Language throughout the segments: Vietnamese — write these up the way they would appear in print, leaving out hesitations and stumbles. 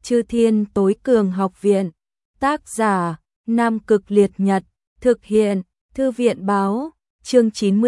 Chư Thiên Tối Cường Học Viện. Tác giả: Nam Cực Liệt Nhật. Thực hiện: Thư viện báo. Chương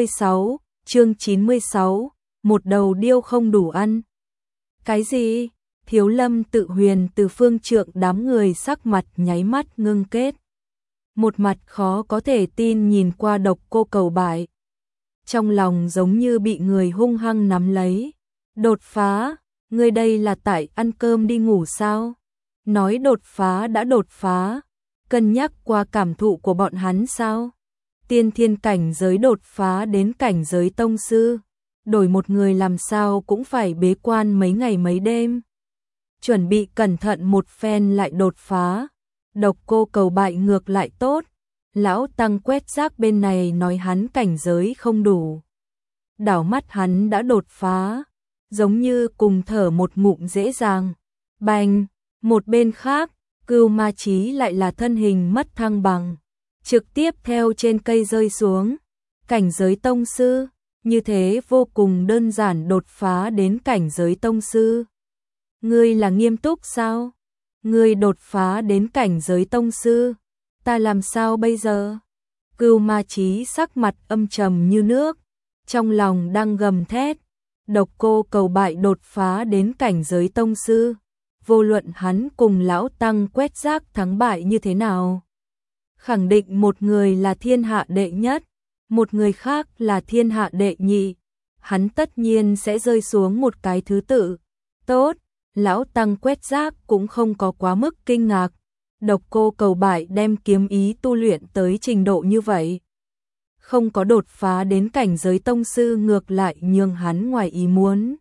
96. Một đầu điêu không đủ ăn. Cái gì? Thiếu Lâm Tự Huyền Từ Phương Trượng đám người sắc mặt nháy mắt ngưng kết. Một mặt khó có thể tin nhìn qua Độc Cô Cầu Bại. Trong lòng giống như bị người hung hăng nắm lấy. Đột phá, ngươi đây là tại ăn cơm đi ngủ sao? Nói đột phá đã đột phá, cân nhắc qua cảm thụ của bọn hắn sao? Tiên thiên cảnh giới đột phá đến cảnh giới tông sư, đổi một người làm sao cũng phải bế quan mấy ngày mấy đêm. Chuẩn bị cẩn thận một phen lại đột phá. Độc Cô Cầu Bại ngược lại tốt. Lão Tăng quét rác bên này nói hắn cảnh giới không đủ. Đảo mắt hắn đã đột phá, giống như cùng thở một ngụm dễ dàng. Bành, một bên khác, Cưu Ma Chí lại là thân hình mất thăng bằng, trực tiếp theo trên cây rơi xuống. Cảnh giới tông sư, như thế vô cùng đơn giản đột phá đến cảnh giới tông sư. Ngươi là nghiêm túc sao? Ngươi đột phá đến cảnh giới tông sư, ta làm sao bây giờ? Cưu Ma Chí sắc mặt âm trầm như nước, trong lòng đang gầm thét. Độc Cô Cầu Bại đột phá đến cảnh giới tông sư, vô luận hắn cùng lão tăng quét rác thắng bại như thế nào, khẳng định một người là thiên hạ đệ nhất, một người khác là thiên hạ đệ nhị, hắn tất nhiên sẽ rơi xuống một cái thứ tự. Tốt, lão tăng quét rác cũng không có quá mức kinh ngạc. Độc Cô Cầu Bại đem kiếm ý tu luyện tới trình độ như vậy, không có đột phá đến cảnh giới tông sư ngược lại nhường hắn ngoài ý muốn.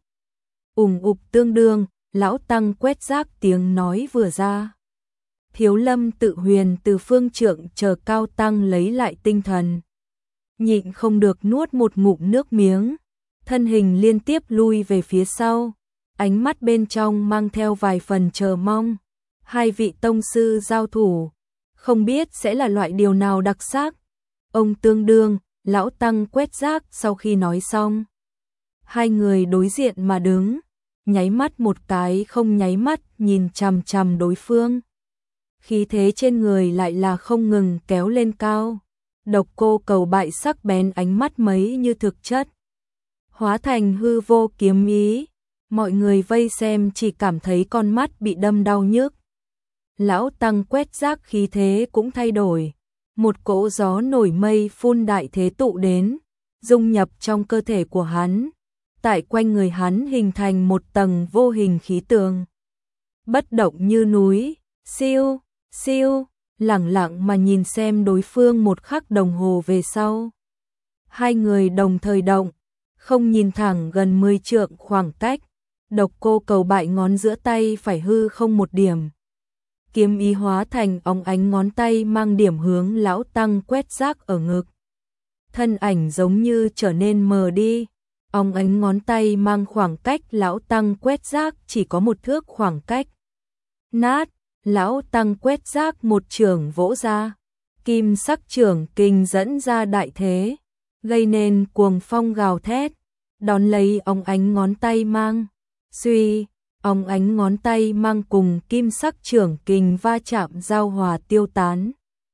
Ục tương đương, lão tăng quét rác tiếng nói vừa ra. Thiếu Lâm Tự Huyền Từ Phương Trượng chờ cao tăng lấy lại tinh thần, nhịn không được nuốt một ngụm nước miếng, thân hình liên tiếp lui về phía sau, ánh mắt bên trong mang theo vài phần chờ mong. Hai vị tông sư giao thủ, không biết sẽ là loại điều nào đặc sắc. Ông tương đương, lão tăng quét rác sau khi nói xong. Hai người đối diện mà đứng, nháy mắt một cái không nháy mắt nhìn chằm chằm đối phương. Khí thế trên người lại là không ngừng kéo lên cao. Độc Cô Cầu Bại sắc bén ánh mắt mấy như thực chất, hóa thành hư vô kiếm ý. Mọi người vây xem chỉ cảm thấy con mắt bị đâm đau nhức. Lão tăng quét rác khí thế cũng thay đổi, một cỗ gió nổi mây phun đại thế tụ đến, dung nhập trong cơ thể của hắn, tại quanh người hắn hình thành một tầng vô hình khí tường. Bất động như núi, siêu, siêu, lẳng lặng mà nhìn xem đối phương một khắc đồng hồ về sau. Hai người đồng thời động, không nhìn thẳng gần 10 trượng khoảng cách. Độc Cô Cầu Bại ngón giữa tay phải hư không một điểm, kiếm ý hóa thành óng ánh ngón tay mang điểm hướng lão tăng quét rác ở ngực. Thân ảnh giống như trở nên mờ đi, óng ánh ngón tay mang khoảng cách lão tăng quét rác chỉ có một thước khoảng cách. Nát, lão tăng quét rác một chưởng vỗ ra, kim sắc chưởng kình dẫn ra đại thế, gây nên cuồng phong gào thét, đón lấy óng ánh ngón tay mang. Suy, óng ánh ngón tay mang cùng kim sắc chưởng kình va chạm giao hòa tiêu tán.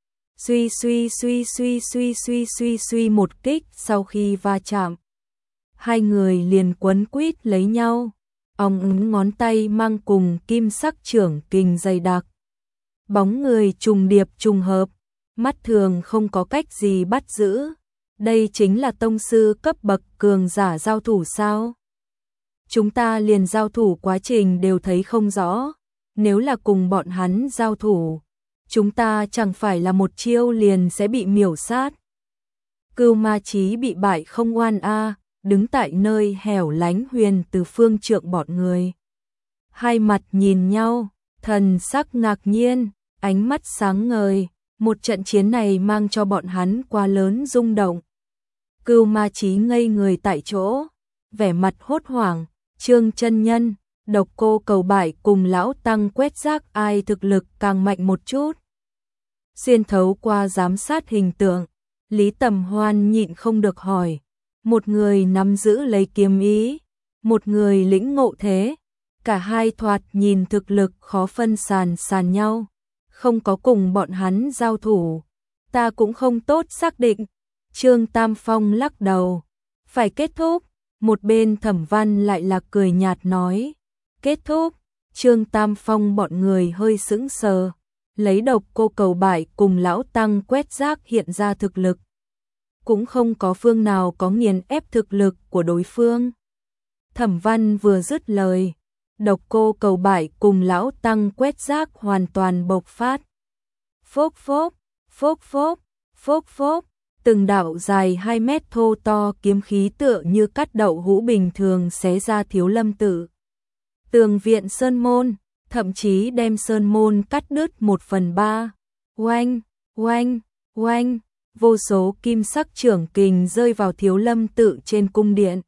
Suy một kích sau khi va chạm, hai người liền quấn quýt lấy nhau. Óng ánh ngón tay mang cùng kim sắc chưởng kình dày đặc, bóng người trùng điệp trùng hợp, mắt thường không có cách gì bắt giữ. Đây chính là tông sư cấp bậc cường giả giao thủ sao? Chúng ta liền giao thủ quá trình đều thấy không rõ, nếu là cùng bọn hắn giao thủ, chúng ta chẳng phải là một chiêu liền sẽ bị miểu sát. Cưu Ma Chí bị bại không oan a, đứng tại nơi hẻo lánh Huyền Từ Phương Trượng bọn người. Hai mặt nhìn nhau, thần sắc ngạc nhiên, ánh mắt sáng ngời, một trận chiến này mang cho bọn hắn quá lớn rung động. Cưu Ma Chí ngây người tại chỗ, vẻ mặt hốt hoảng. Trương chân nhân, Độc Cô Cầu Bại cùng lão tăng quét rác ai thực lực càng mạnh một chút. Xuyên thấu qua giám sát hình tượng, Lý Tầm Hoan nhịn không được hỏi, một người nắm giữ lấy kiếm ý, một người lĩnh ngộ thế, Cả hai thoạt nhìn thực lực khó phân sàn nhau, không có cùng bọn hắn giao thủ, ta cũng không tốt xác định. Trương Tam Phong lắc đầu, phải kết thúc. Một bên Thẩm Văn lại là cười nhạt nói, kết thúc. Trương Tam Phong bọn người hơi sững sờ, lấy độc cô cầu bại cùng lão tăng quét rác hiện ra thực lực. Cũng không có phương nào có nghiền ép thực lực của đối phương. Thẩm Văn vừa dứt lời, độc cô cầu bại cùng lão tăng quét rác hoàn toàn bộc phát. Phốc phốc, phốc phốc, phốc phốc, từng đạo dài 2 mét thô to kiếm khí tựa như cắt đậu hũ bình thường xé ra Thiếu Lâm tự. Tường viện sơn môn, thậm chí đem sơn môn cắt đứt 1/3. Oanh, oanh, oanh, vô số kim sắc chưởng kình rơi vào Thiếu Lâm tự trên cung điện.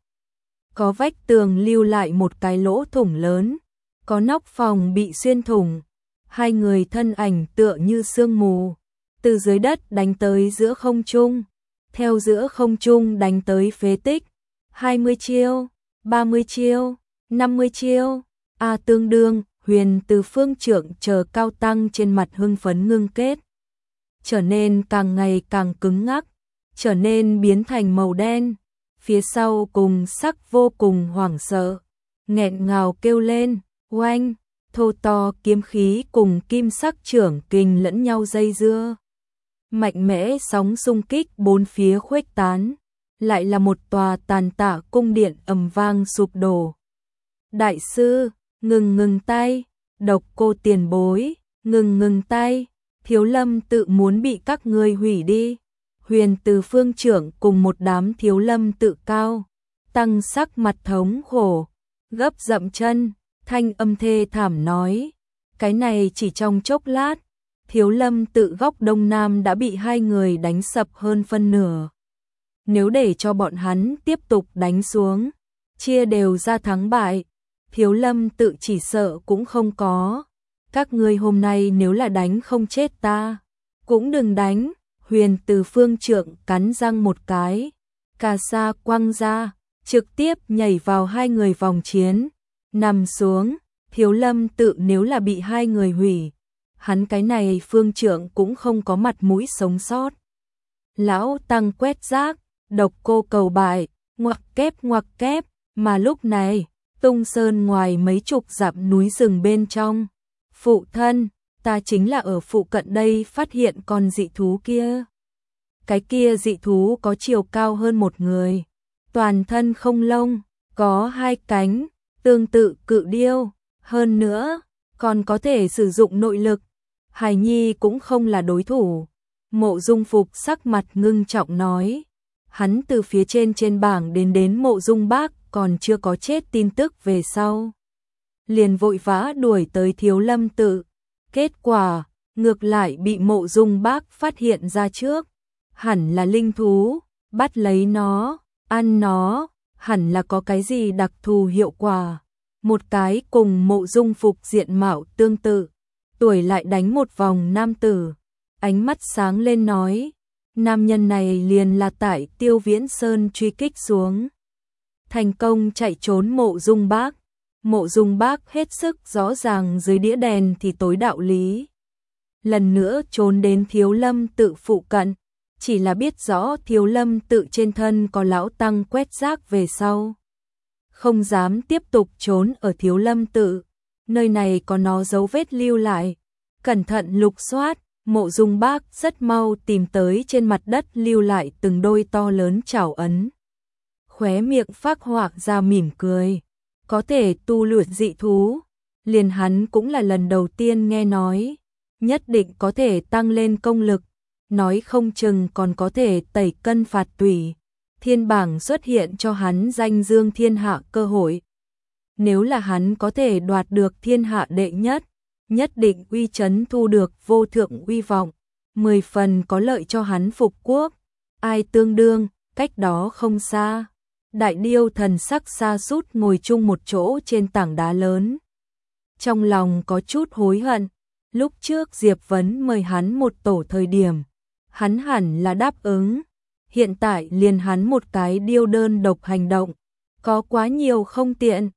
Có vách tường lưu lại một cái lỗ thủng lớn, có nóc phòng bị xuyên thủng. Hai người thân ảnh tựa như sương mù, từ dưới đất đánh tới giữa không trung, theo giữa không trung đánh tới phế tích. 20 chiêu, 30 chiêu, 50 chiêu, tương đương. Huyền Từ Phương Trượng chờ cao tăng trên mặt hưng phấn ngưng kết, trở nên càng ngày càng cứng ngắc, trở nên biến thành màu đen. Phía sau cùng sắc vô cùng hoảng sợ, nghẹn ngào kêu lên, oanh, thô to kiếm khí cùng kim sắc chưởng kình lẫn nhau dây dưa. Mạnh mẽ sóng xung kích bốn phía khuếch tán, lại là một tòa tàn tạ cung điện ầm vang sụp đổ. Đại sư, ngừng tay, độc cô tiền bối, ngừng tay, Thiếu Lâm tự muốn bị các ngươi hủy đi. Huyền Từ Phương Trưởng cùng một đám Thiếu Lâm tự cao tăng sắc mặt thống khổ, gấp dậm chân, thanh âm thê thảm nói, cái này chỉ trong chốc lát, Thiếu Lâm tự góc đông nam đã bị hai người đánh sập hơn phân nửa. Nếu để cho bọn hắn tiếp tục đánh xuống, chia đều ra thắng bại, Thiếu Lâm tự chỉ sợ cũng không có. Các ngươi hôm nay nếu là đánh không chết ta, cũng đừng đánh. Huyền Từ Phương Trượng cắn răng một cái, cà sa quăng ra, trực tiếp nhảy vào hai người vòng chiến, nằm xuống. Thiếu Lâm tự nếu là bị hai người hủy, hắn cái này Phương Trượng cũng không có mặt mũi sống sót. Lão tăng quét rác, độc cô cầu bại, ngoặc kép, mà lúc này, Tung Sơn ngoài mấy chục dặm núi rừng bên trong. Phụ thân, ta chính là ở phụ cận đây phát hiện con dị thú kia. Cái kia dị thú có chiều cao hơn một người, toàn thân không lông, có hai cánh, tương tự cự điêu, hơn nữa, còn có thể sử dụng nội lực. Hải Nhi cũng không là đối thủ. Mộ Dung Phục sắc mặt ngưng trọng nói, hắn từ phía trên bảng đến Mộ Dung Bác còn chưa có chết tin tức về sau, liền vội vã đuổi tới Thiếu Lâm tự. Kết quả, ngược lại bị Mộ Dung Bác phát hiện ra trước. Hẳn là linh thú, bắt lấy nó, ăn nó, hẳn là có cái gì đặc thù hiệu quả. Một cái cùng Mộ Dung Phục diện mạo tương tự, tuổi lại đánh một vòng nam tử, ánh mắt sáng lên nói, nam nhân này liền là tại Tiêu Viễn Sơn truy kích xuống, thành công chạy trốn Mộ Dung Bác. Mộ Dung Bác hết sức rõ ràng dưới đĩa đèn thì tối đạo lý. Lần nữa trốn đến Thiếu Lâm tự phụ cận, chỉ là biết rõ Thiếu Lâm tự trên thân có lão tăng quét rác về sau, không dám tiếp tục trốn ở Thiếu Lâm tự, nơi này có nó dấu vết lưu lại. Cẩn thận lục soát, Mộ Dung Bác rất mau tìm tới trên mặt đất lưu lại từng đôi to lớn trảo ấn. Khóe miệng phác họa ra mỉm cười, có thể tu luyện dị thú, liền hắn cũng là lần đầu tiên nghe nói, nhất định có thể tăng lên công lực, nói không chừng còn có thể tẩy cân phạt tủy. Thiên bảng xuất hiện cho hắn danh dương thiên hạ cơ hội. Nếu là hắn có thể đoạt được thiên hạ đệ nhất, nhất định uy chấn thu được vô thượng uy vọng, 10 phần có lợi cho hắn phục quốc. Ai tương đương, cách đó không xa, Đại Điêu thần sắc sa sút ngồi chung một chỗ trên tảng đá lớn. Trong lòng có chút hối hận, lúc trước Diệp Vấn mời hắn một tổ thời điểm, hắn hẳn là đáp ứng. Hiện tại liền hắn một cái điêu đơn độc hành động, có quá nhiều không tiện.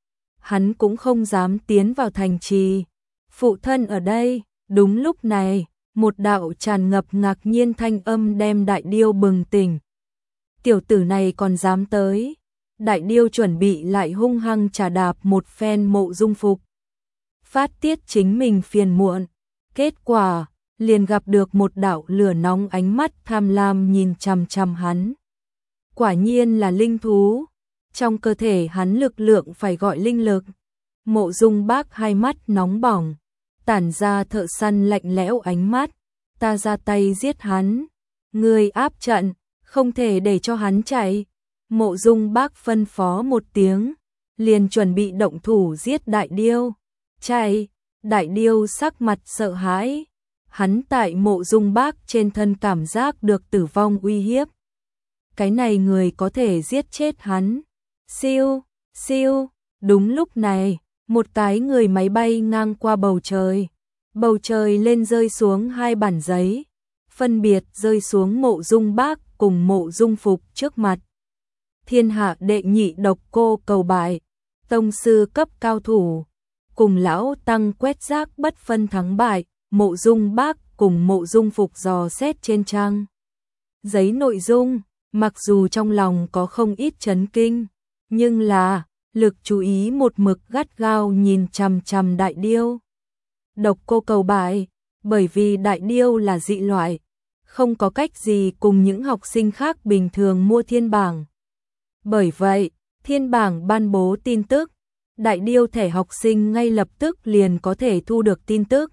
hắn cũng không dám tiến vào thành trì. Phụ thân ở đây, đúng lúc này, một đạo tràn ngập ngạc nhiên thanh âm đem Đại Điêu bừng tỉnh. Tiểu tử này còn dám tới. Đại Điêu chuẩn bị lại hung hăng trà đạp một phen Mộ Dung Phục. Phát tiết chính mình phiền muộn. Kết quả, liền gặp được một đạo lửa nóng ánh mắt tham lam nhìn chằm chằm hắn. Quả nhiên là linh thú. Trong cơ thể hắn lực lượng phải gọi linh lực. Mộ Dung Bác hai mắt nóng bỏng, tản ra thợ săn lạnh lẽo ánh mắt. Ta ra tay giết hắn. Ngươi áp trận, không thể để cho hắn chạy. Mộ Dung Bác phân phó một tiếng, liền chuẩn bị động thủ giết Đại Điêu. Chạy, Đại Điêu sắc mặt sợ hãi. Hắn tại Mộ Dung Bác trên thân cảm giác được tử vong uy hiếp. Cái này người có thể giết chết hắn. Siêu, siêu, đúng lúc này, một cái người máy bay ngang qua bầu trời. Bầu trời lên rơi xuống hai bản giấy, phân biệt rơi xuống Mộ Dung Bác cùng Mộ Dung Phục trước mặt. Thiên hạ đệ nhị độc cô cầu bại, tông sư cấp cao thủ, cùng lão tăng quét rác bất phân thắng bại. Mộ Dung Bác cùng Mộ Dung Phục dò xét trên trang giấy nội dung, mặc dù trong lòng có không ít chấn kinh, nhưng là lực chú ý một mực gắt gao nhìn chằm chằm Đại Điêu. Độc cô cầu bại, bởi vì Đại Điêu là dị loại, không có cách gì cùng những học sinh khác bình thường mua thiên bảng. Bởi vậy, thiên bảng ban bố tin tức, Đại Điêu thẻ học sinh ngay lập tức liền có thể thu được tin tức.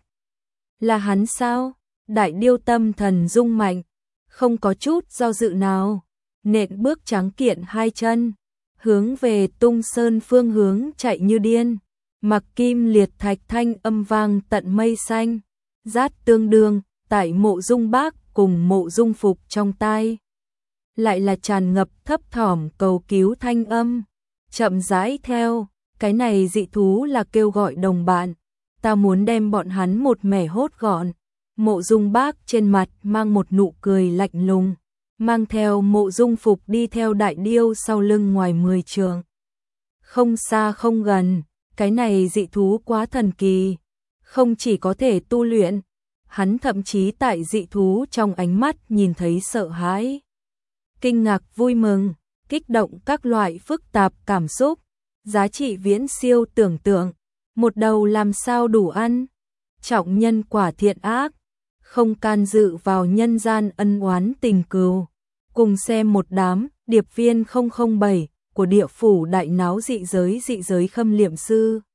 Là hắn sao? Đại Điêu tâm thần rung mạnh, không có chút do dự nào, nện bước trắng kiện hai chân, hướng về Tung Sơn phương hướng chạy như điên. Mặc kim liệt thạch thanh âm vang tận mây xanh, rát tương đương, tại Mộ Dung Bác cùng Mộ Dung Phục trong tai. Lại là tràn ngập thấp thỏm cầu cứu thanh âm, chậm rãi theo, cái này dị thú là kêu gọi đồng bạn, ta muốn đem bọn hắn một mẻ hốt gọn. Mộ Dung Bác trên mặt mang một nụ cười lạnh lùng, mang theo Mộ Dung Phục đi theo Đại Điêu sau lưng ngoài 10 trượng. Không xa không gần, cái này dị thú quá thần kỳ, không chỉ có thể tu luyện, hắn thậm chí tại dị thú trong ánh mắt nhìn thấy sợ hãi, kinh ngạc, vui mừng, kích động các loại phức tạp cảm xúc, giá trị viễn siêu tưởng tượng. Một đầu làm sao đủ ăn, trọng nhân quả thiện ác, không can dự vào nhân gian ân oán tình cừu. Cùng xem một đám điệp viên 007 của địa phủ đại náo dị giới khâm liệm sư.